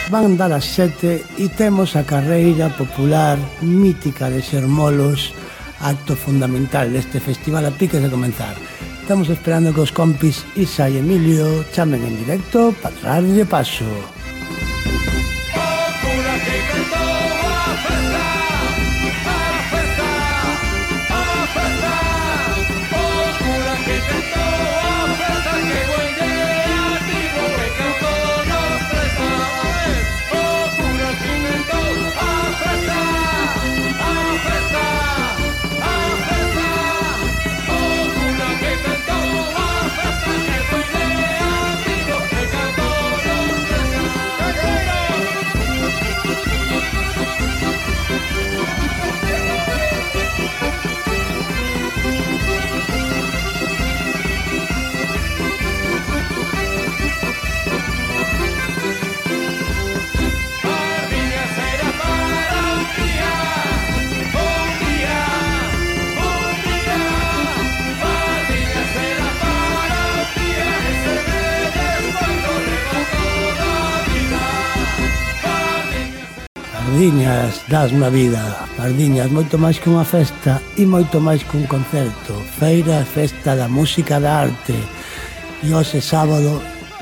van dar as 7 e temos a carreira popular mítica de Xermolos, acto fundamental deste festival a piques de comenzar. Estamos esperando que os compis Isa e Emilio chamen en directo para darlle paso. Pardiñas, dasme a vida. Pardiñas, moito máis que unha festa e moito máis que un concerto. Feira, festa da música da arte. E hoxe sábado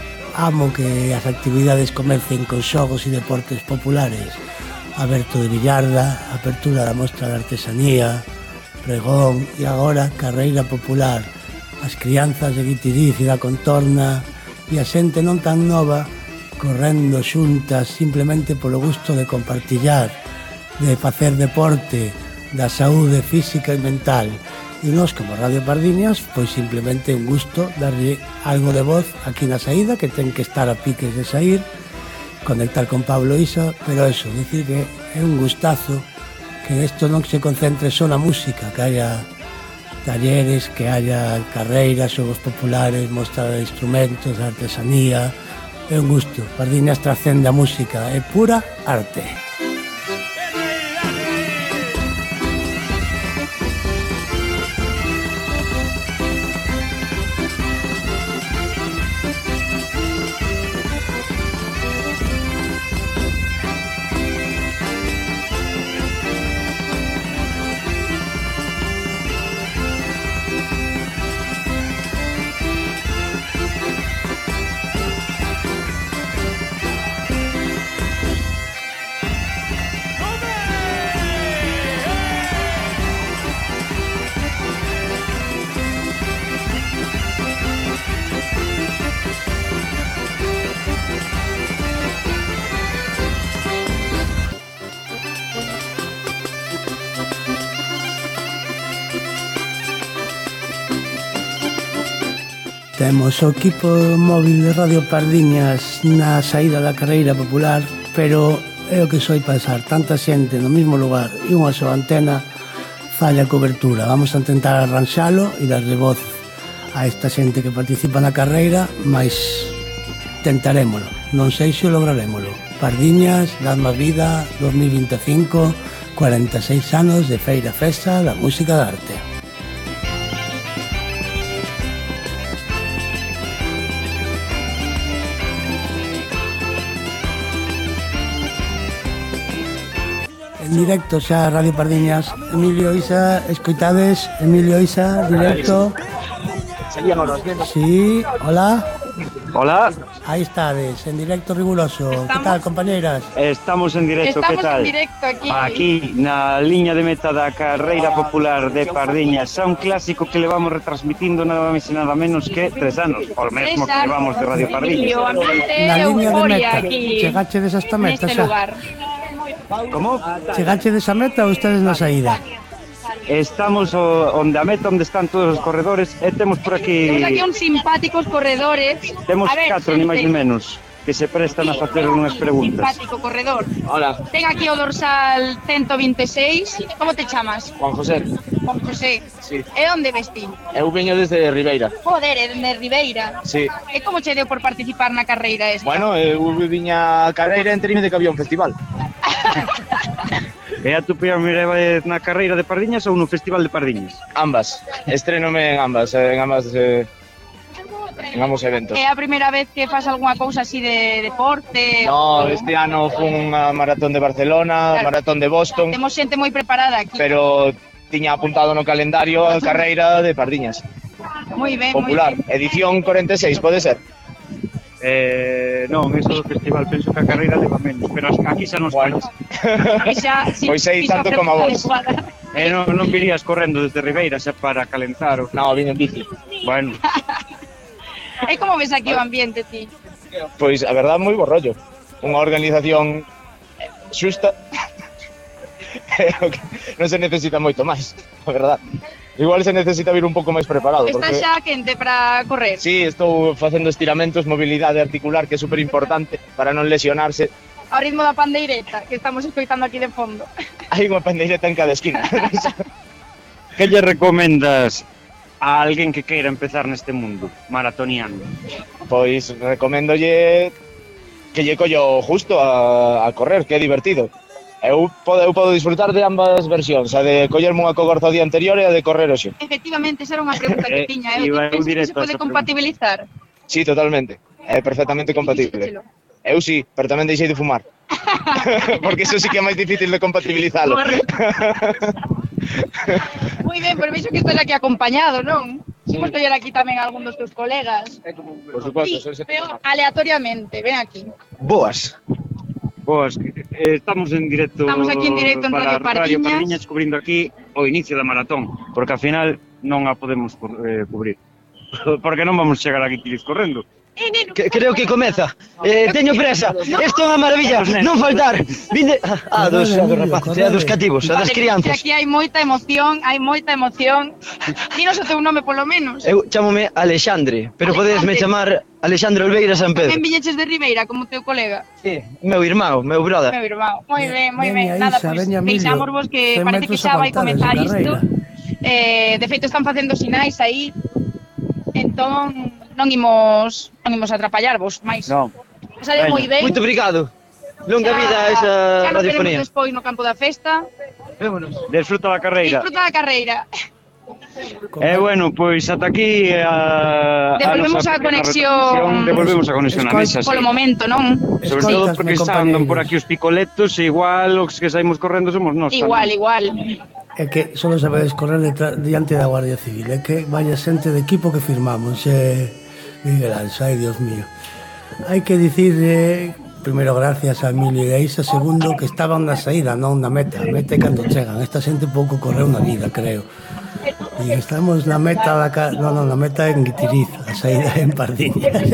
amo que as actividades comecen con xogos e deportes populares. Aberto de billarda, apertura da mostra de artesanía, pregón e agora carreira popular. As crianzas de Guitiriz e da Contorna e a xente non tan nova correndo xuntas simplemente polo gusto de compartillar, de facer deporte, da saúde física e mental. E nós, como Radio Pardiñas, pois simplemente un gusto darlle algo de voz aquí na saída, que ten que estar a piques de saír, conectar con Pablo Isa, pero eso, dicir que é un gustazo que isto non se concentre só na música, que haya talleres, que haya carreiras, xogos populares, mostra de instrumentos, de artesanía. É un gusto. Pardiñas trascende a música, é pura arte. Temos o equipo móvil de Radio Pardiñas na saída da carreira popular, pero é o que soi pensar, tanta xente no mesmo lugar e unha soa antena falla a cobertura. Vamos a intentar arranxalo e darle voz a esta xente que participa na carreira, mas tentarémolo, non sei se o lograrémolo. Pardiñas, Dadme a Vida 2025, 46 anos de Feira Festa da Música da Arte. En directo xa Radio Pardiñas. Emilio, Isa, escoitades? Emilio, Isa, directo. Sí, hola. Hola. Aí estades, en directo riguroso. Que tal, compañeras? Estamos en directo, que tal? Estamos en directo aquí. Aquí, na liña de meta da carreira popular de Pardiñas. Xa un clásico que levamos retransmitindo nada máis e nada menos que 3 anos. O mesmo que levamos de Radio Pardiñas. Na liña de meta. Chegache desa meta xa? Como? Chegache desa meta ou estades na saída? Estamos onde a meta, onde están todos os corredores, e temos por aquí... Temos aquí uns simpáticos corredores. Temos 4, ni máis ni menos, que se prestan a facer unhas preguntas. Simpático corredor. Hola. Ten aquí o dorsal 126. Como te chamas? Juan José. Juan José. Sí. E onde vesti? Eu veño desde Ribeira. Joder, é de Ribeira. Sí. E como che deu por participar na carreira esta? Bueno, eu viña a carreira en terime de que había un festival. É a tu primeira vez na carreira de Pardiñas ou no Festival de Pardiñas? Ambas. Estrenome en ambas. en ambos eventos. É a primeira vez que faz algunha cousa así de deporte? No, este ano fun a maratón de Barcelona, Claro. maratón de Boston, Temos xente moi preparada aquí. pero tiña apuntado no calendario a carreira de Pardiñas. Moi ben, Popular, moi ben. edición 46, pode ser? Non, eso do festival penso que a carreira leva menos, pero aquí xa nos Bueno. falla. E xa, si, Pois sei si xa tanto como a vos. preparada. Non virías correndo desde Ribeira xa para calentar. No, vine en bici. Bueno, E como ves aquí o ambiente, ti? Pois, a verdad, moi bo rollo. Unha organización xusta. Non se necesita moito máis, a verdad. Igual se necesita vir un pouco máis preparado. Está porque... xa quente para correr? Sí, estou facendo estiramentos, mobilidade articular, que é super importante para non lesionarse. Ao ritmo da pandeireta, que estamos escoitando aquí de fondo. Hai unha pandeireta en cada esquina. que lle recomendas a alguén que queira empezar neste mundo maratoniano? Pois recoméndolle que lle collo justo a correr, que é divertido. Eu podo disfrutar de ambas versións, a de collerme unha cogorza o día anterior e a de correr hoxe. Efectivamente, esa era unha pregunta que tiña. Iba eu Penso que directo se a pode esa compatibilizar. Sí, totalmente. É perfectamente compatible. Fíxechelo. Eu sí, pero tamén deixei de fumar. Porque eso sí que é máis difícil de compatibilizalo. Moi ben, pero veixo que estás aquí acompañado, non? Imos coller aquí tamén a algún dos teus colegas. Por suposto, Sí, sois pero aleatoriamente, ven aquí. Boas. Pois, estamos en directo. Estamos aquí en directo en para Radio Pardiñas. Pardiñas cubrindo aquí o inicio da maratón, porque ao final non a podemos cubrir. Porque non vamos chegar aquí correndo. Neno, Creo que comeza. Teño presa. Isto é unha maravilla. Non faltar. Vinde a dos rapaces, a dos cativos, a das vale, crianzas. aquí hai moita emoción, Dinos o teu nome polo menos. Eu chámome Alexandre, pero podesme chamar Alexandre Olveira San Ben Pedro. viñeches de Ribeira, como teu colega. Sí, meu irmão, meu brother. Meu irmão. Moi ben, moi ben. Veña Nada, Isa, pois veña Emilio. deixámosvos que 100 parece que metros xa vai aguantados comezar de isto. carreira. De feito están facendo sinais aí. Entón non imos atrapallarvos máis. Non. Pasade moi ben. Moito obrigado. Longa vida a esa Xa nos veremos radiofonía. despois no campo da festa. Vémonos. Disfruta da carreira. Disfruta da carreira. Bueno, pois ata aquí Devolvemos nosa a conexión. Devolvemos a conexión a mesa, Polo sí. momento, non? Sobre todo Escoitasme, porque andan por compañeiros. aquí os picoletos e igual os que saímos correndo somos nós. Igual. É que solo sabedes correr diante da Guardia Civil. É que vaya xente de equipo que firmamos. Miguel Ansa, ai Dios mío. Hai que dicir, primeiro, gracias a Emilio e a Isa. Segundo, que estaban na saída, non na meta. A meta é cando chegan. Esta xente pouco correu na vida, creo. E estamos na meta na meta en Guitiriz, a saída en Pardiñas.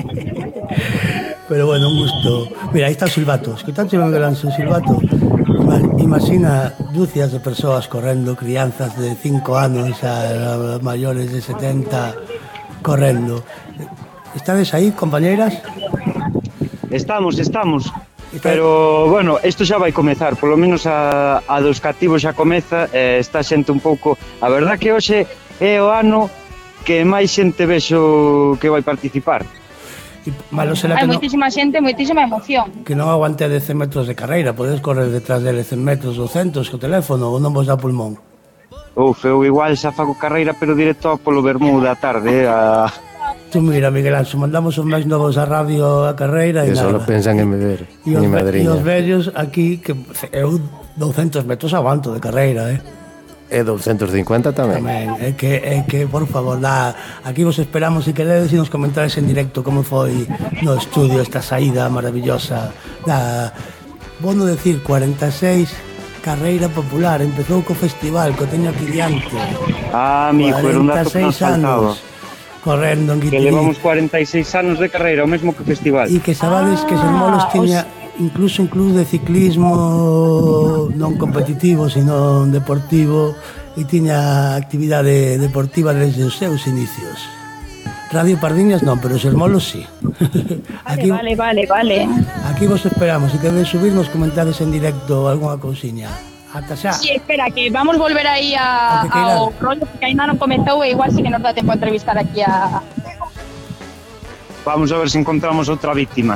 Pero bueno, un gusto. Mira, aí está o silbato. Escoitaste o Miguel Ansa, o silbato? Imagina dúcias de persoas correndo, crianzas de 5 anos a maiores de 70 correndo. Estades aí, compañeiras? Estamos. Pero, bueno, isto xa vai comezar, polo menos a dos cativos xa comeza, está xente un pouco... A verdad que hoxe é o ano que máis xente vexo que vai participar. Malo será Hai que moitísima xente, moitísima emoción. non aguante 10 metros de carreira. Podes correr detrás dele 100 metros, 200 co teléfono ou non vos dá pulmón. Eu igual xa fago carreira, pero directo polo vermú da tarde, Tú mira, Miguel Anxo, mandamos os máis novos a radio a carreira e Que solo nada. pensan en beber, E os, mi e madriña. os vellos aquí, que eu 200 metros aguanto de carreira, E 250 tamén. Tamén, é que, por favor, aquí vos esperamos se queredes e nos comentades en directo como foi no estudio esta saída maravillosa vou non decir 46 carreira popular, empezou co festival que o teño aquí diante. amigo, era un dato que nos 46 faltaba. anos correndo en Que Guitiriz. levamos 46 anos de carreira, o mesmo que o festival. E que sabades que Sermolos tiña incluso un club de ciclismo non competitivo, sino deportivo, e tiña actividade deportiva desde os seus inicios. Radio Pardiñas non, pero Sermolos sí. Vale. Aquí vos esperamos, se queredes subir nos comentades en directo algunha cousiña. Ata xa. Sí, espera, que vamos volver aí Ao que queirades. ao rollo, porque ainda non comezou e igual sí que nos dá tempo a entrevistar aquí a... Vamos a ver se encontramos outra víctima.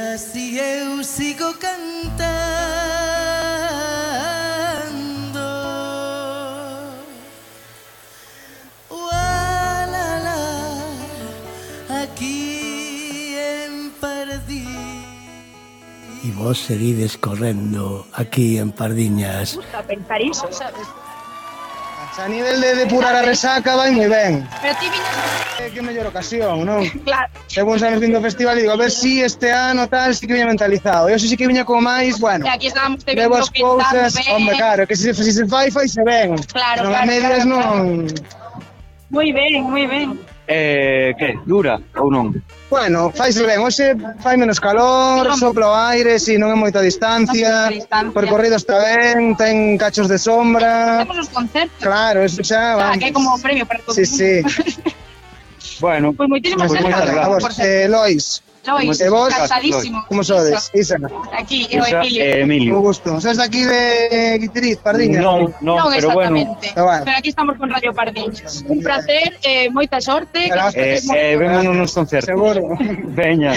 así eu sigo cantando. Ualala, aquí en Pardín. E vos seguides correndo aquí en Pardiñas. Me gusta pensar iso, sabes? A nivel de depurar a resaca vai moi ben. Pero ti viñas... Que mellor ocasión, non? Claro. Según sabes vindo o festival, digo, a ver si este ano tal, si que viña mentalizado. Eu sí que viña como máis, bueno, E aquí estábamos te de vendo boas cousas, ben. hombre, claro, que se fai, faise ben. Claro, Non claro, a medias claro, non... Moi ben, moi ben. Que? Dura ou non? Bueno, faise ben, hoxe fai menos calor, sopla o aire, si non é moita distancia, Non é moita distancia. percorrido está ben, ten cachos de sombra. Temos os concertos. Claro, eso xa, Ah, vamos. que é como un premio para todo Sí, o mundo. sí. Bueno, Pois moitísimas Pues moitas gracias. a vos, Por ser. Lois, Lois, e vos, encantadísimo. como sodes? Isa, Aquí, eu Isa Emilio. e un Emilio. gusto. Sois de aquí de Guiteriz, Pardiña? Non, Non pero bueno. exactamente. Pero bueno. Pero aquí estamos con Radio Pardiñas. Un placer, moita sorte. Vémonos nos concertos. Seguro. Veña.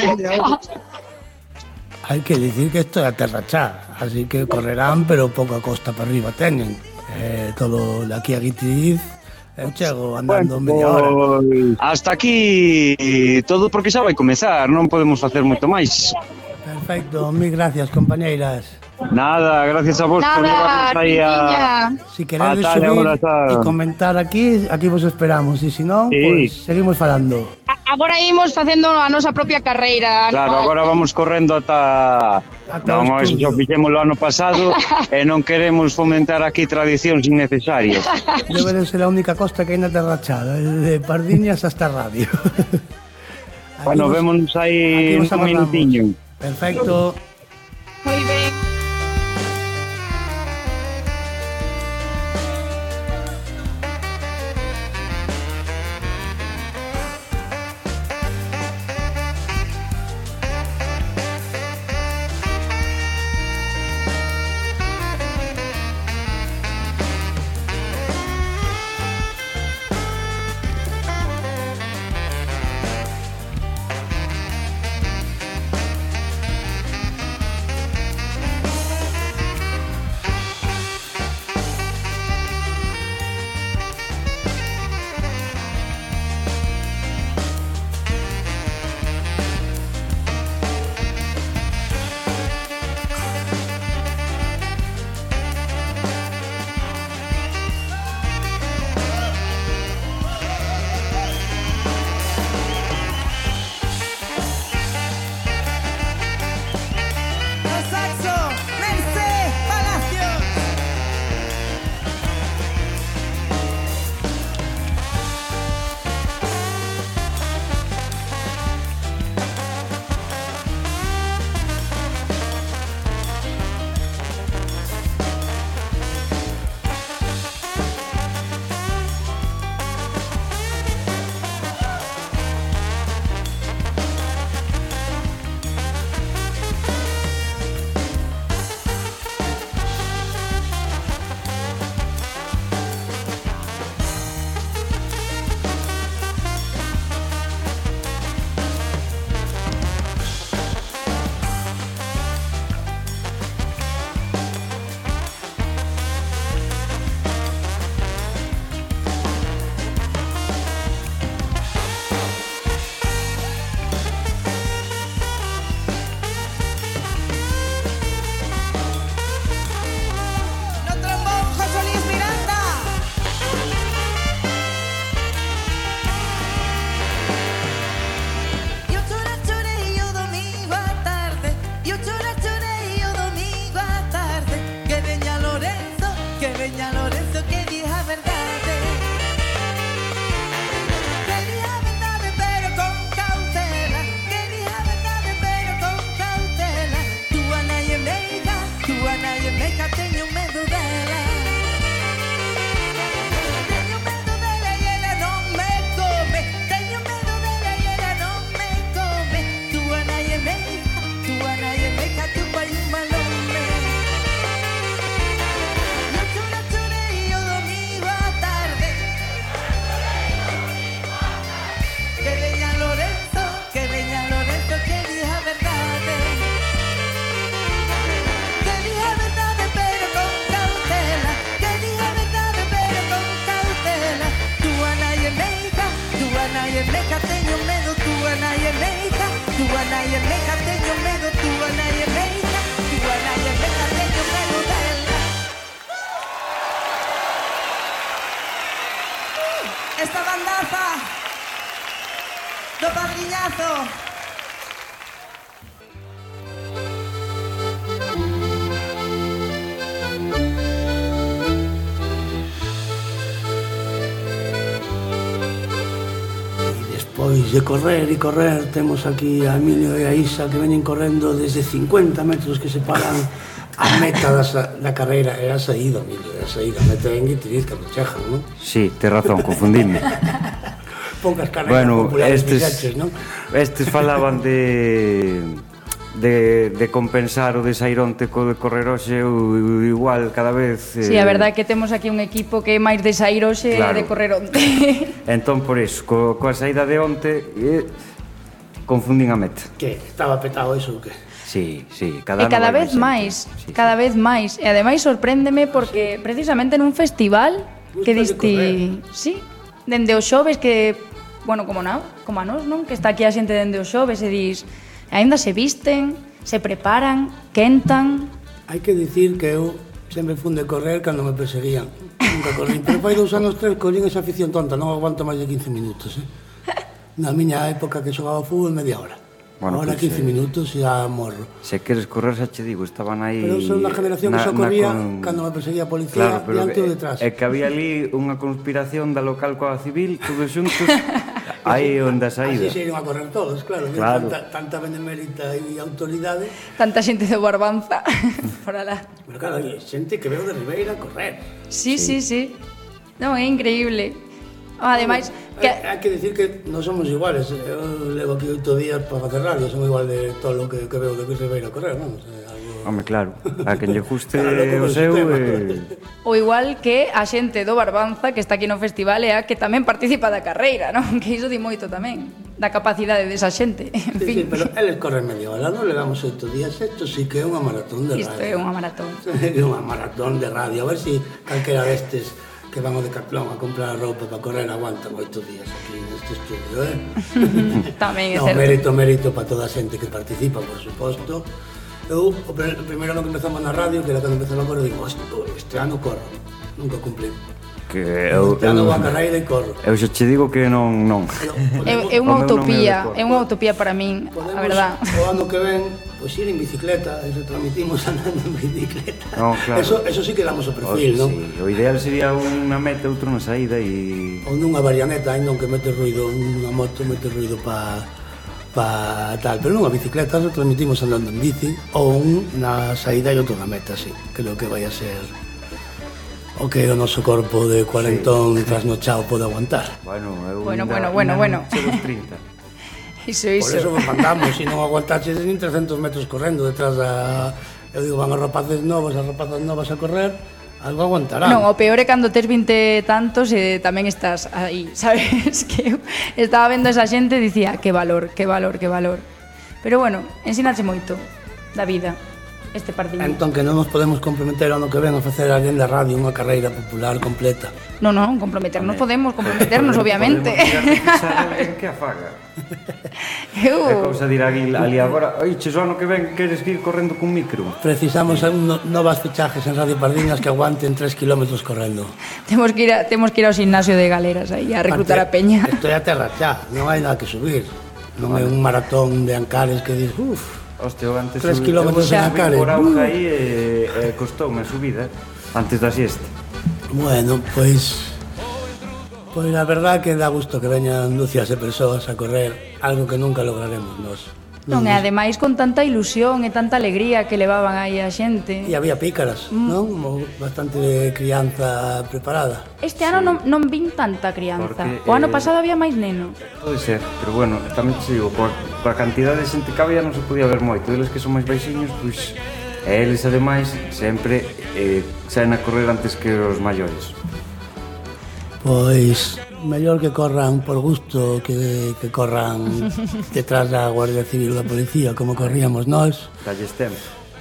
Hai que dicir que isto é a terra chá, así que correrán, pero pouca costa para arriba teñen. Todo de aquí a Guitiriz, eu chego andando media hora. Hasta aquí todo porque xa vai comezar, non podemos facer moito máis. Perfecto, mil gracias, compañeiras. Nada, gracias a vos por Nada, llevarnos aí a... niña. Si queredes tal, subir agora está. e comentar aquí vos esperamos. E se non, Sí. pues seguimos falando. Agora imos facendo a nosa propia carreira. Claro, agora vamos correndo ata non, o eso estudio. xa fixémoslo ano pasado e non queremos fomentar aquí tradicións innecesarias. Debe de ser a única costa que hai na terra chá, de Pardiñas hasta a radio. Bueno, vémonos aí aquí vos un aguardamos. minutiño. Perfecto. Moi ben. Que veña Lorenzo, que diga verdade. cariñazo. Despois de correr e correr, temos aquí a Emilio e a Isa que veñen correndo desde 50 metros que separan a meta da carreira e a saída, Emilio, a saída, a meta en Guitiriz, cando chejan, non? Sí, tes razón, confundíme. Poucas carreiras populares fixaches, non? Estes falaban de compensar o desaironte co de correr hoxe igual cada vez... Sí, a verdade é que temos aquí un equipo que é máis de sair hoxe e de correr onte. Entón, por iso, coa saída de onte confundín a meta. Que? Estaba petado iso ou que? Sí, cada vez máis, cada vez máis. E ademais sorpréndeme porque precisamente nun festival que diste... Sí, dende os xoves que... Bueno, como a nós, non? Que está aquí a xente dende os xoves e dis... Ainda se visten, se preparan, quentan... Hai que dicir que eu sempre fun de correr cando me perseguían. Nunca corrí, pero fai 2 anos, 3, collín esa afición tonta, non aguanto máis de 15 minutos, Na miña época que xogaba fútbol, media hora. Bueno, ahora pues, 15 minutos xa morro. Se queres correr, xa che digo, estaban aí... Pero son unha generación que só corría cando me perseguía a policía, claro, diante ou detrás. É que había ali unha conspiración da local coa civil, todos xuntos, aí onde a saída. Así se iron a correr todos, claro. Tanta benemérita e autoridade. Tanta xente de Barbanza, por alá. Pero claro, hai xente que veo de Ribeira correr. Sí. Non, é increíble. Ademais, hai que decir que non somos iguales. Eu levo aquí 8 días para facer radio, son igual de todo o que veo de Ribeira correr, non? Home, claro, a quen lle guste o seu... O igual que a xente do Barbanza que está aquí no festival e a que tamén participa da carreira, non? Que iso di moito tamén, da capacidade desa xente, en fin. Sí, pero eles corren media hora, non le damos 8 días, isto sí que é unha maratón de radio. Isto é unha maratón. É unha maratón de radio, a ver se calquera destes que van ao Decathlon a comprar roupa para correr aguantan 8 días aquí neste estudio, Tamén é certo. Mérito para toda a xente que participa, por suposto. Eu, o primeiro ano que empezamos na radio, que era cando empezamos a correr, digo, este ano corro, nunca cumpli. Este ano va a carreira e corro. Eu xa che digo que non. É unha utopía para min, a verdad. O ano que ven, pois ir en bicicleta, e retransmitimos andando en bicicleta. No, claro. Eso sí que damos o perfil, non? Sí, o ideal sería unha meta, outro na saída e... Ou nunha varianeta, ainda que mete ruido, unha moto mete ruido pa tal, pero nunha bicicleta retransmitimos andando en bici, ou na saída e outro na meta, sí. Creo que vai a ser o que o noso corpo de cuarentón trasnochado pode aguantar. Bueno. Chego 30. Iso. Por eso nos mandamos, se non aguantaches nin 300 metros correndo detrás da... Eu digo, van as rapazas novas a correr, algo aguantarán. Non, o peor é cando tes 20 tantos e tamén estás aí, sabes? Que eu estaba vendo esa xente e dicía, que valor. Pero bueno, ensinache moito da vida. Este partido. Entón que non nos podemos comprometer ao ano que ven a facer alguén da radio unha carreira popular completa. Non, comprometernos podemos, obviamente. Podemos alguén que a faga. É cousa de ir ali agora, oi, che, ano que ven queres ir correndo cun micro? Precisamos novas fichajes en Radio Pardiñas que aguanten 3 kilómetros correndo. Temos que ir ao gimnasio de Galeras aí a reclutar a peña. Estoy a terra xa, non hai nada que subir. Non é un maratón de Ancares que dis, Hostia, antes 3 kilómetros en Ancares. Por auga aí costoume a subida antes da siesta. Bueno, pois a verdad que dá gusto que veñan dúcias de persoas a correr algo que nunca lograremos nós. Non, e ademais con tanta ilusión e tanta alegría que levaban aí a xente. E había pícaras, non? Bastante de crianza preparada. Este ano non vin tanta crianza. O ano pasado había máis neno. Pode ser, pero bueno, tamén te digo, coa cantidade de xente que había non se podía ver moito. Eles que son máis baixiños, pois... E eles, ademais, sempre saen a correr antes que os maiores. Pois... mellor que corran por gusto que corran detrás da Guardia Civil ou da Policía como corríamos nós. Dalles tempo.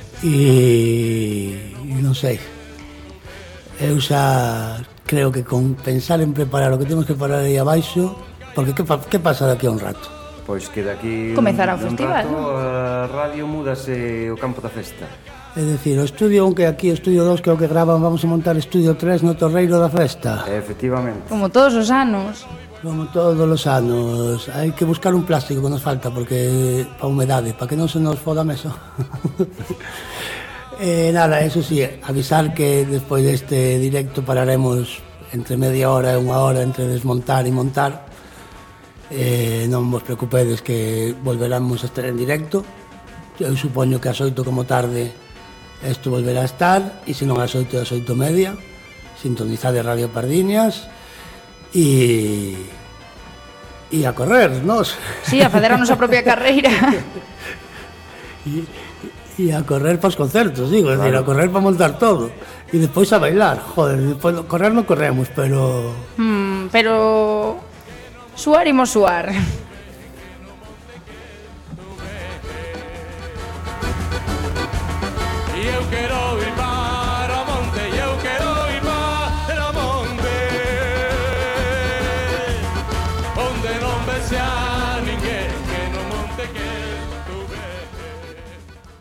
E non sei, eu xa creo que con pensar en preparar o que temos que preparar aí abaixo, porque que pasa daqui a un rato? Pois que daqui comezará o festival, rato, a radio múdase o campo da festa. É dicir, o estudio 1 que aquí, o estudio 2 que é o que graban, vamos a montar estudio 3 no Torreiro da Festa. Efectivamente. Como todos os anos. Como todos os anos, hai que buscar un plástico que nos falta porque para humedade, para que non se nos foda a mesa. Nada, eso sí, avisar que despois deste directo pararemos entre media hora e unha hora entre desmontar e montar. Non vos preocupedes que volveramos a estar en directo. Eu supoño que ás 8 como tarde isto volverá a estar, e se non ás 8 ás 8:30 sintonizade Radio Pardiñas e a correr, nos? Sí, a facer a nosa propia carreira. E a correr para os concertos, digo, claro. A correr para montar todo. E despois a bailar, joder, despois correr non corremos, pero... Pero... suar imos suar. E eu quero ir para o monte, e eu quero ir para o monte, onde non vexe a ninguén, que no monte que